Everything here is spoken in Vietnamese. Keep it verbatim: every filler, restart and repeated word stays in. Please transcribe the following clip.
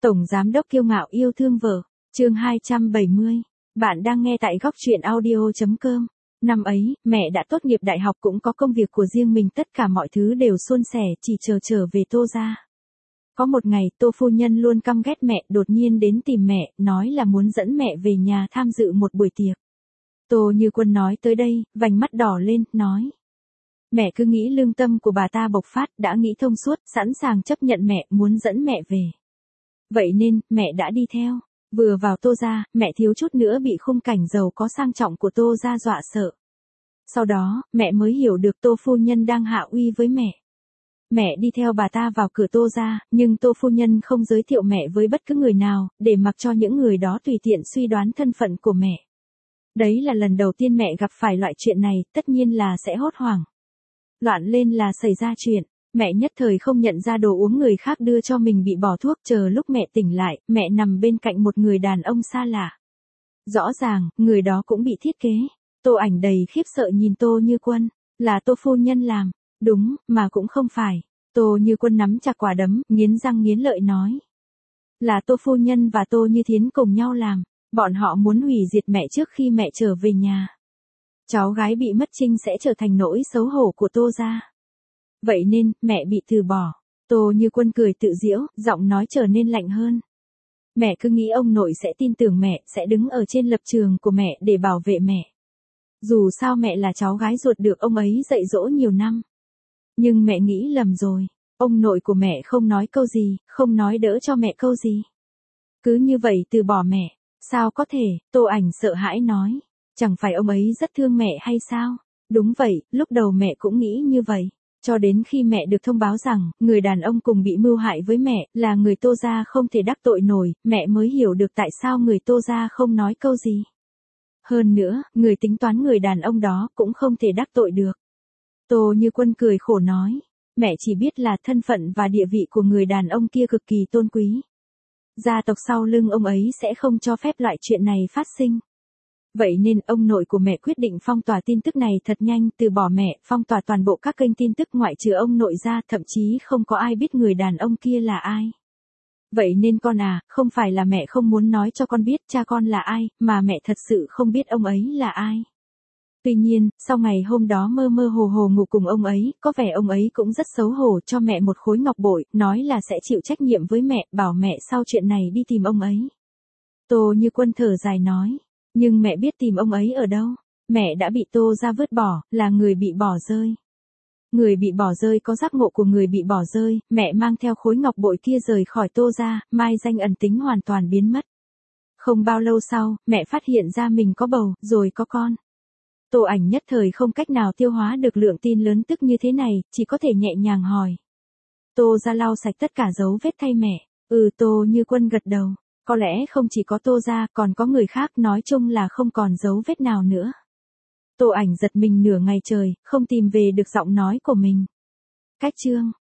Tổng giám đốc kiêu ngạo yêu thương vợ, chương hai trăm bảy mươi. Bạn đang nghe tại góc truyện audio chấm com. Năm ấy, mẹ đã tốt nghiệp đại học cũng có công việc của riêng mình, tất cả mọi thứ đều suôn sẻ, chỉ chờ trở về Tô gia. Có một ngày, Tô phu nhân luôn căm ghét mẹ, đột nhiên đến tìm mẹ, nói là muốn dẫn mẹ về nhà tham dự một buổi tiệc. Tô Như Quân nói tới đây, vành mắt đỏ lên, nói. Mẹ cứ nghĩ lương tâm của bà ta bộc phát, đã nghĩ thông suốt, sẵn sàng chấp nhận mẹ, muốn dẫn mẹ về. Vậy nên, mẹ đã đi theo. Vừa vào Tô gia, mẹ thiếu chút nữa bị khung cảnh giàu có sang trọng của Tô gia dọa sợ. Sau đó, mẹ mới hiểu được Tô phu nhân đang hạ uy với mẹ. Mẹ đi theo bà ta vào cửa Tô gia, nhưng Tô phu nhân không giới thiệu mẹ với bất cứ người nào, để mặc cho những người đó tùy tiện suy đoán thân phận của mẹ. Đấy là lần đầu tiên mẹ gặp phải loại chuyện này, tất nhiên là sẽ hốt hoảng. Loạn lên là xảy ra chuyện. Mẹ nhất thời không nhận ra đồ uống người khác đưa cho mình bị bỏ thuốc, chờ lúc mẹ tỉnh lại, mẹ nằm bên cạnh một người đàn ông xa lạ. Rõ ràng, người đó cũng bị thiết kế. Tô Ảnh đầy khiếp sợ nhìn Tô Như Quân, là Tô phu nhân làm, đúng, mà cũng không phải. Tô Như Quân nắm chặt quả đấm, nghiến răng nghiến lợi nói. Là Tô phu nhân và Tô Như Thiến cùng nhau làm, bọn họ muốn hủy diệt mẹ trước khi mẹ trở về nhà. Cháu gái bị mất trinh sẽ trở thành nỗi xấu hổ của Tô gia. Vậy nên, mẹ bị từ bỏ. Tô Như Quân cười tự giễu, giọng nói trở nên lạnh hơn. Mẹ cứ nghĩ ông nội sẽ tin tưởng mẹ, sẽ đứng ở trên lập trường của mẹ để bảo vệ mẹ. Dù sao mẹ là cháu gái ruột được ông ấy dạy dỗ nhiều năm. Nhưng mẹ nghĩ lầm rồi. Ông nội của mẹ không nói câu gì, không nói đỡ cho mẹ câu gì. Cứ như vậy từ bỏ mẹ. Sao có thể, Tô Ảnh sợ hãi nói. Chẳng phải ông ấy rất thương mẹ hay sao? Đúng vậy, lúc đầu mẹ cũng nghĩ như vậy. Cho đến khi mẹ được thông báo rằng, người đàn ông cùng bị mưu hại với mẹ, là người Tô gia không thể đắc tội nổi, mẹ mới hiểu được tại sao người Tô gia không nói câu gì. Hơn nữa, người tính toán người đàn ông đó cũng không thể đắc tội được. Tô Như Quân cười khổ nói, mẹ chỉ biết là thân phận và địa vị của người đàn ông kia cực kỳ tôn quý. Gia tộc sau lưng ông ấy sẽ không cho phép loại chuyện này phát sinh. Vậy nên ông nội của mẹ quyết định phong tỏa tin tức này thật nhanh, từ bỏ mẹ, phong tỏa toàn bộ các kênh tin tức ngoại trừ ông nội ra, thậm chí không có ai biết người đàn ông kia là ai. Vậy nên con à, không phải là mẹ không muốn nói cho con biết cha con là ai, mà mẹ thật sự không biết ông ấy là ai. Tuy nhiên, sau ngày hôm đó mơ mơ hồ hồ ngủ cùng ông ấy, có vẻ ông ấy cũng rất xấu hổ cho mẹ một khối ngọc bội, nói là sẽ chịu trách nhiệm với mẹ, bảo mẹ sau chuyện này đi tìm ông ấy. Tô Như Quân thở dài nói. Nhưng mẹ biết tìm ông ấy ở đâu. Mẹ đã bị Tô gia vứt bỏ, là người bị bỏ rơi. Người bị bỏ rơi có giác ngộ của người bị bỏ rơi, mẹ mang theo khối ngọc bội kia rời khỏi Tô gia, mai danh ẩn tính hoàn toàn biến mất. Không bao lâu sau, mẹ phát hiện ra mình có bầu, rồi có con. Tô Ảnh nhất thời không cách nào tiêu hóa được lượng tin lớn tức như thế này, chỉ có thể nhẹ nhàng hỏi. Tô gia lau sạch tất cả dấu vết thay mẹ. Ừ, Tô Như Quân gật đầu. Có lẽ không chỉ có Tô gia, còn có người khác, nói chung là không còn dấu vết nào nữa. Tô Ảnh giật mình nửa ngày trời, không tìm về được giọng nói của mình. Cách chương